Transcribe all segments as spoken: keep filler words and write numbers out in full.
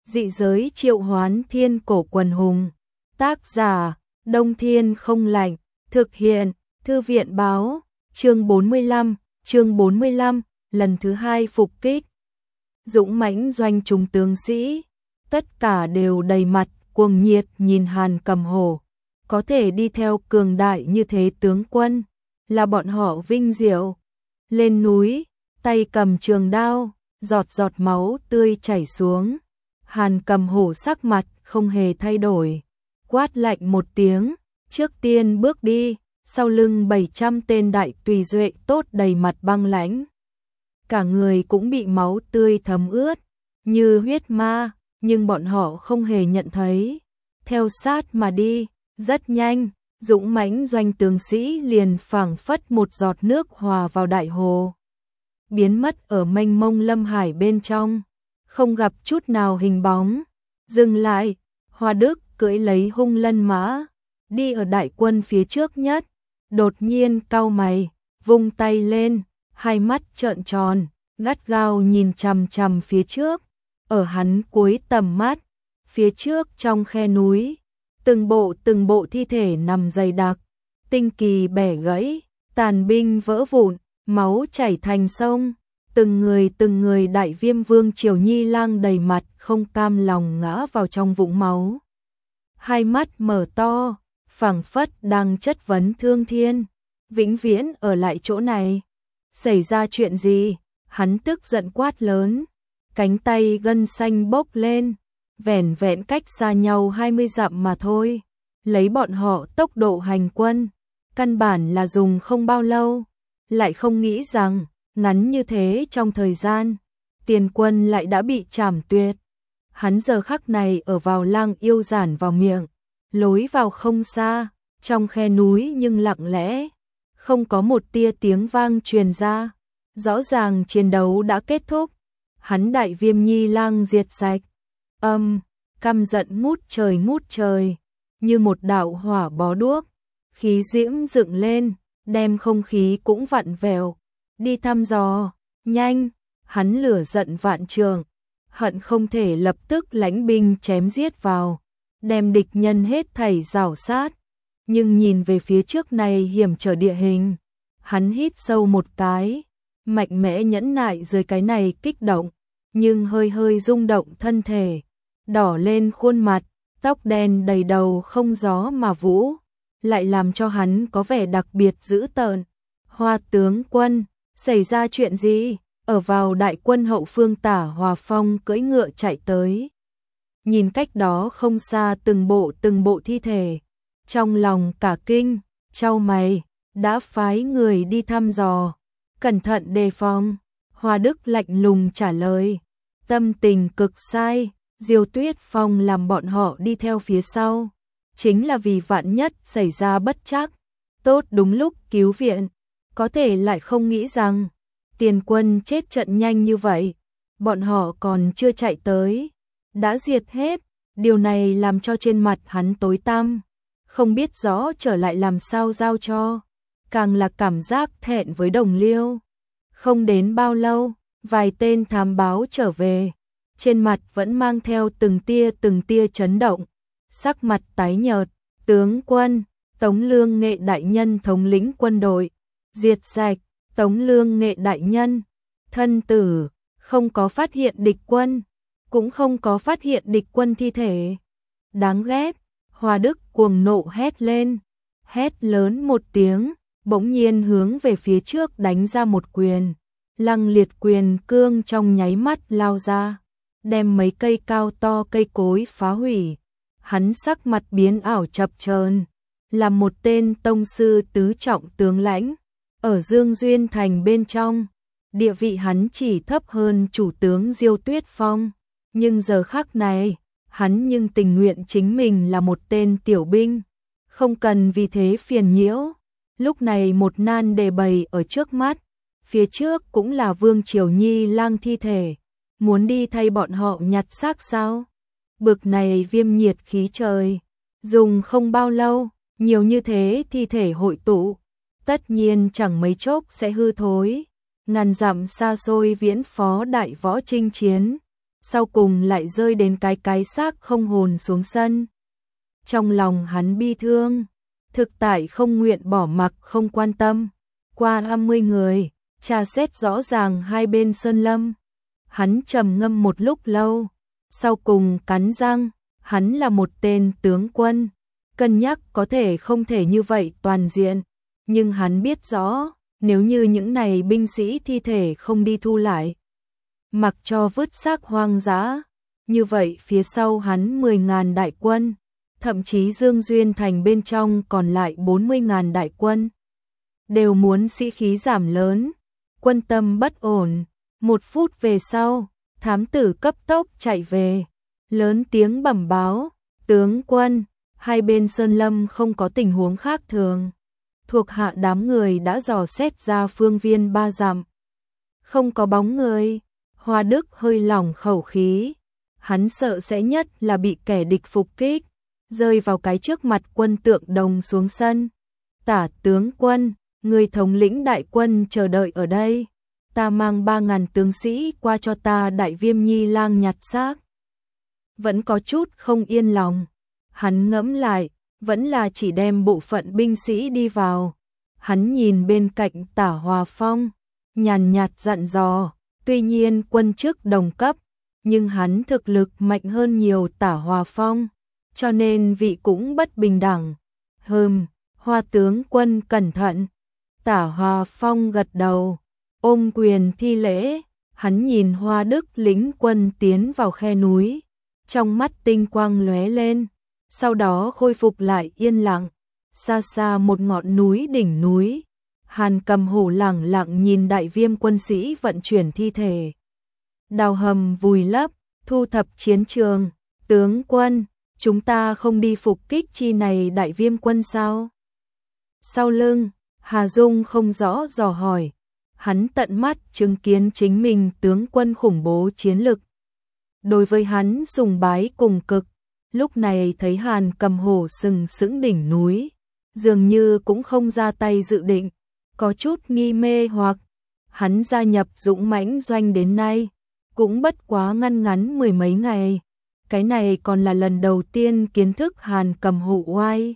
Dị giới triệu hoán thiên cổ quần hùng. Tác giả, Đông Thiên không lạnh. Thực hiện, Thư viện báo. Chương bốn mươi lăm, chương bốn mươi lăm, lần thứ hai phục kích. Dũng mãnh doanh chúng tướng sĩ, tất cả đều đầy mặt cuồng nhiệt nhìn Hàn Cầm Hổ. Có thể đi theo cường đại như thế tướng quân, là bọn họ vinh diệu. Lên núi, tay cầm trường đao, giọt giọt máu tươi chảy xuống. Hàn Cầm Hổ sắc mặt không hề thay đổi, quát lạnh một tiếng, trước tiên bước đi, sau lưng bảy trăm tên đại tùy duệ tốt đầy mặt băng lãnh. Cả người cũng bị máu tươi thấm ướt, như huyết ma, nhưng bọn họ không hề nhận thấy. Theo sát mà đi, rất nhanh, dũng mãnh doanh tướng sĩ liền phảng phất một giọt nước hòa vào đại hồ, biến mất ở mênh mông lâm hải bên trong, không gặp chút nào hình bóng. Dừng lại, Hoa Đức cưỡi lấy hung lân mã, đi ở đại quân phía trước nhất, đột nhiên cau mày, vung tay lên, hai mắt trợn tròn, gắt gao nhìn chằm chằm phía trước. Ở hắn cuối tầm mắt, phía trước trong khe núi, từng bộ từng bộ thi thể nằm dày đặc, tinh kỳ bẻ gãy, tàn binh vỡ vụn, máu chảy thành sông. Từng người từng người đại viêm vương Triều Nhi Lang đầy mặt không cam lòng ngã vào trong vũng máu. Hai mắt mở to, phảng phất đang chất vấn Thương Thiên, vĩnh viễn ở lại chỗ này. Xảy ra chuyện gì? Hắn tức giận quát lớn, cánh tay gân xanh bốc lên, vẻn vẹn cách xa nhau hai mươi dặm mà thôi. Lấy bọn họ tốc độ hành quân, căn bản là dùng không bao lâu, lại không nghĩ rằng ngắn như thế trong thời gian, tiền quân lại đã bị trảm tuyệt. Hắn giờ khắc này ở vào Lang Yêu giản vào miệng, lối vào không xa, trong khe núi nhưng lặng lẽ, không có một tia tiếng vang truyền ra. Rõ ràng chiến đấu đã kết thúc, hắn đại viêm Nhi Lang diệt sạch. Âm, căm giận ngút trời ngút trời, như một đạo hỏa bó đuốc, khí diễm dựng lên, đem không khí cũng vặn vẹo. Đi thăm dò, nhanh, hắn lửa giận vạn trường, hận không thể lập tức lãnh binh chém giết vào, đem địch nhân hết thảy rào sát. Nhưng nhìn về phía trước này hiểm trở địa hình, hắn hít sâu một cái, mạnh mẽ nhẫn nại dưới cái này kích động, nhưng hơi hơi rung động thân thể, đỏ lên khuôn mặt, tóc đen đầy đầu không gió mà vũ, lại làm cho hắn có vẻ đặc biệt dữ tợn. Hoa tướng quân, xảy ra chuyện gì? Ở vào đại quân hậu phương Tả Hòa Phong cưỡi ngựa chạy tới, nhìn cách đó không xa từng bộ từng bộ thi thể, trong lòng cả kinh, chau mày, đã phái người đi thăm dò, cẩn thận đề phòng. Hoa Đức lạnh lùng trả lời, tâm tình cực sai. Diêu Tuyết Phong làm bọn họ đi theo phía sau, chính là vì vạn nhất xảy ra bất trắc, tốt đúng lúc cứu viện. Có thể lại không nghĩ rằng tiền quân chết trận nhanh như vậy, bọn họ còn chưa chạy tới, đã diệt hết. Điều này làm cho trên mặt hắn tối tăm, không biết rõ trở lại làm sao giao cho, càng là cảm giác thẹn với đồng liêu. Không đến bao lâu, vài tên thám báo trở về, trên mặt vẫn mang theo từng tia từng tia chấn động, sắc mặt tái nhợt. Tướng quân, Tống Lương Nghệ đại nhân thống lĩnh quân đội, diệt sạch. Tống Lương Nghệ đại nhân, thân tử, không có phát hiện địch quân, cũng không có phát hiện địch quân thi thể. Đáng ghét. Hoa Đức cuồng nộ hét lên, hét lớn một tiếng, bỗng nhiên hướng về phía trước đánh ra một quyền. Lăng liệt quyền cương trong nháy mắt lao ra, đem mấy cây cao to cây cối phá hủy. Hắn sắc mặt biến ảo chập chờn, là một tên tông sư tứ trọng tướng lãnh, ở Dương Duyên Thành bên trong, địa vị hắn chỉ thấp hơn chủ tướng Diêu Tuyết Phong, nhưng giờ khắc này, hắn nhưng tình nguyện chính mình là một tên tiểu binh, không cần vì thế phiền nhiễu. Lúc này một nan đề bày ở trước mắt, phía trước cũng là Vương Triều Nhi Lang thi thể, muốn đi thay bọn họ nhặt xác sao? Bực này viêm nhiệt khí trời, dùng không bao lâu, nhiều như thế thi thể hội tụ, tất nhiên chẳng mấy chốc sẽ hư thối. Ngàn dặm xa xôi viễn phó đại võ chinh chiến, sau cùng lại rơi đến cái cái xác không hồn xuống sân. Trong lòng hắn bi thương, thực tại không nguyện bỏ mặc không quan tâm. Qua hai mươi người, tra xét rõ ràng hai bên sơn lâm. Hắn trầm ngâm một lúc lâu, sau cùng cắn răng, hắn là một tên tướng quân, cân nhắc có thể không thể như vậy toàn diện, nhưng hắn biết rõ, nếu như những này binh sĩ thi thể không đi thu lại, mặc cho vứt xác hoang dã, như vậy phía sau hắn mười ngàn đại quân, thậm chí Dương Duyên Thành bên trong còn lại bốn mươi ngàn đại quân, đều muốn sĩ khí giảm lớn, quân tâm bất ổn. Một phút về sau, thám tử cấp tốc chạy về, lớn tiếng bẩm báo, tướng quân, hai bên sơn lâm không có tình huống khác thường. Thuộc hạ đám người đã dò xét ra phương viên ba dặm, không có bóng người. Hoa Đức hơi lỏng khẩu khí, hắn sợ sẽ nhất là bị kẻ địch phục kích, rơi vào cái trước mặt quân Tượng Đồng xuống sân. Tả tướng quân, người thống lĩnh đại quân chờ đợi ở đây, ta mang ba ngàn tướng sĩ qua cho ta Đại Viêm Nhi lang nhặt xác. Vẫn có chút không yên lòng, hắn ngẫm lại, vẫn là chỉ đem bộ phận binh sĩ đi vào. Hắn nhìn bên cạnh Tả Hòa Phong, nhàn nhạt dặn dò, tuy nhiên quân chức đồng cấp, nhưng hắn thực lực mạnh hơn nhiều Tả Hòa Phong, cho nên vị cũng bất bình đẳng. Hừm, Hoa tướng quân cẩn thận. Tả Hòa Phong gật đầu, ôm quyền thi lễ, hắn nhìn Hoa Đức lính quân tiến vào khe núi, trong mắt tinh quang lóe lên, sau đó khôi phục lại yên lặng. Xa xa một ngọn núi đỉnh núi, Hàn Cầm Hổ lẳng lặng nhìn Đại Viêm quân sĩ vận chuyển thi thể, đào hầm vùi lấp, thu thập chiến trường. Tướng quân, chúng ta không đi phục kích chi này Đại Viêm quân sao? Sau lưng, Hà Dung không rõ dò hỏi, hắn tận mắt chứng kiến chính mình tướng quân khủng bố chiến lực. Đối với hắn sùng bái cùng cực, lúc này thấy Hàn Cầm Hổ sừng sững đỉnh núi, dường như cũng không ra tay dự định, có chút nghi mê hoặc. Hắn gia nhập dũng mãnh doanh đến nay, cũng bất quá ngăn ngắn mười mấy ngày, cái này còn là lần đầu tiên kiến thức Hàn Cầm Hổ oai.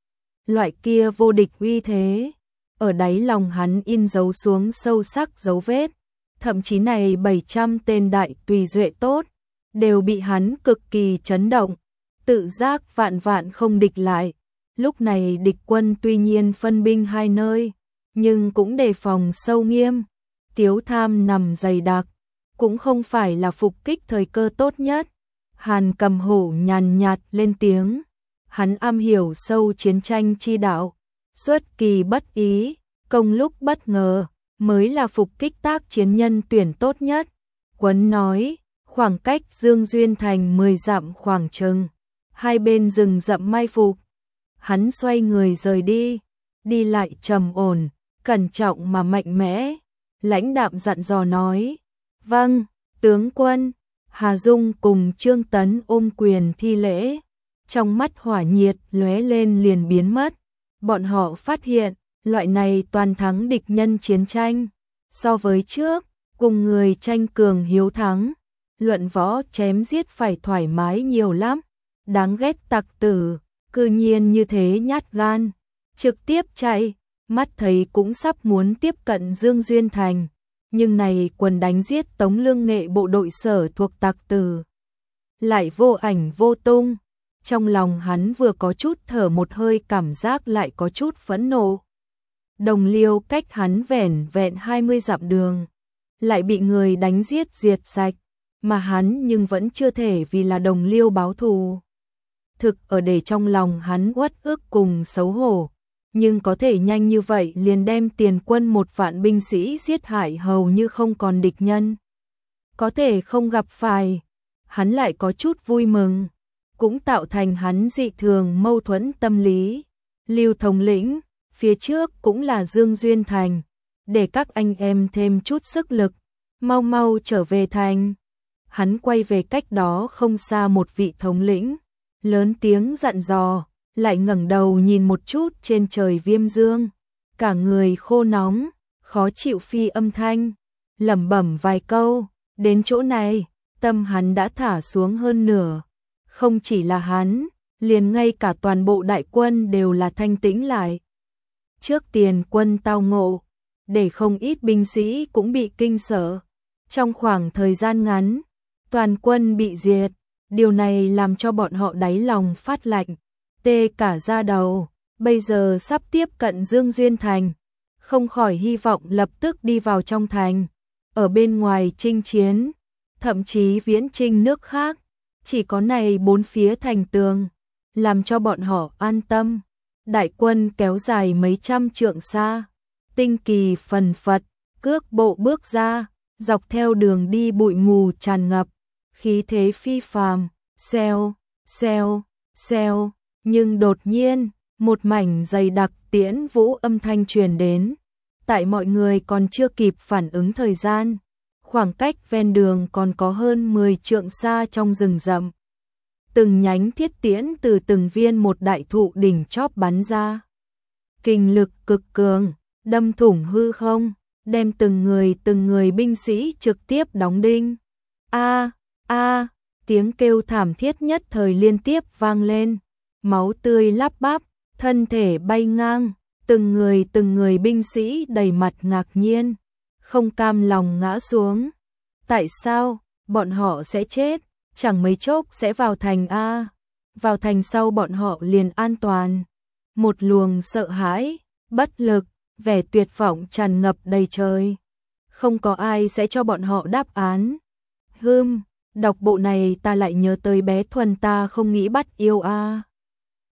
Loại kia vô địch uy thế, ở đáy lòng hắn in dấu xuống sâu sắc dấu vết, thậm chí này bảy trăm tên đại tùy duệ tốt, đều bị hắn cực kỳ chấn động, tự giác vạn vạn không địch lại. Lúc này địch quân tuy nhiên phân binh hai nơi, nhưng cũng đề phòng sâu nghiêm, tiếu tham nằm dày đặc, cũng không phải là phục kích thời cơ tốt nhất. Hàn Cầm Hổ nhàn nhạt lên tiếng, hắn am hiểu sâu chiến tranh chi đạo, xuất kỳ bất ý, công lúc bất ngờ, mới là phục kích tác chiến nhân tuyển tốt nhất. Quấn nói, khoảng cách Dương Duyên Thành mười dặm khoảng chừng, hai bên rừng rậm mai phục. Hắn xoay người rời đi, đi lại trầm ổn, cẩn trọng mà mạnh mẽ, lãnh đạm dặn dò nói, vâng, tướng quân. Hà Dung cùng Trương Tấn ôm quyền thi lễ, trong mắt hỏa nhiệt lóe lên liền biến mất. Bọn họ phát hiện, loại này toàn thắng địch nhân chiến tranh, so với trước, cùng người tranh cường hiếu thắng, luận võ chém giết phải thoải mái nhiều lắm. Đáng ghét tặc tử, cư nhiên như thế nhát gan, trực tiếp chạy, mắt thấy cũng sắp muốn tiếp cận Dương Duyên Thành. Nhưng này quần đánh giết Tống Lương Nghệ bộ đội sở thuộc tặc tử, lại vô ảnh vô tung. Trong lòng hắn vừa có chút thở một hơi, cảm giác lại có chút phẫn nộ. Đồng Liêu cách hắn vẻn vẹn hai mươi dặm đường, lại bị người đánh giết diệt sạch, mà hắn nhưng vẫn chưa thể vì là Đồng Liêu báo thù. Thực ở để trong lòng hắn uất ức cùng xấu hổ, nhưng có thể nhanh như vậy liền đem tiền quân một vạn binh sĩ giết hại hầu như không còn địch nhân. Có thể không gặp phải, hắn lại có chút vui mừng, cũng tạo thành hắn dị thường mâu thuẫn tâm lý. Lưu thống lĩnh, phía trước cũng là Dương Duyên Thành, để các anh em thêm chút sức lực, mau mau trở về thành. Hắn quay về cách đó không xa một vị thống lĩnh, lớn tiếng dặn dò, lại ngẩng đầu nhìn một chút trên trời viêm dương, cả người khô nóng, khó chịu phi âm thanh, lẩm bẩm vài câu, đến chỗ này, tâm hắn đã thả xuống hơn nửa. Không chỉ là hắn, liền ngay cả toàn bộ đại quân đều là thanh tĩnh lại. Trước tiền quân tao ngộ, để không ít binh sĩ cũng bị kinh sợ. Trong khoảng thời gian ngắn, toàn quân bị diệt, điều này làm cho bọn họ đáy lòng phát lạnh, tê cả da đầu. Bây giờ sắp tiếp cận Dương Duyên Thành, không khỏi hy vọng lập tức đi vào trong thành, ở bên ngoài chinh chiến, thậm chí viễn chinh nước khác. Chỉ có này bốn phía thành tường, làm cho bọn họ an tâm. Đại quân kéo dài mấy trăm trượng xa, tinh kỳ phần phật, cước bộ bước ra, dọc theo đường đi bụi mù tràn ngập, khí thế phi phàm, xèo, xèo, xèo, nhưng đột nhiên, một mảnh dày đặc tiễn vũ âm thanh truyền đến. Tại mọi người còn chưa kịp phản ứng thời gian, khoảng cách ven đường còn có hơn mười trượng xa trong rừng rậm. Từng nhánh thiết tiễn từ từng viên một đại thụ đỉnh chóp bắn ra. Kình lực cực cường, đâm thủng hư không, đem từng người từng người binh sĩ trực tiếp đóng đinh. A, a, tiếng kêu thảm thiết nhất thời liên tiếp vang lên, máu tươi lắp bắp, thân thể bay ngang, từng người từng người binh sĩ đầy mặt ngạc nhiên, không cam lòng ngã xuống. Tại sao, bọn họ sẽ chết, chẳng mấy chốc sẽ vào thành a. Vào thành sau bọn họ liền an toàn. Một luồng sợ hãi, bất lực, vẻ tuyệt vọng tràn ngập đầy trời. Không có ai sẽ cho bọn họ đáp án. Hừm, đọc bộ này ta lại nhớ tới bé Thuần ta không nghĩ bắt yêu a.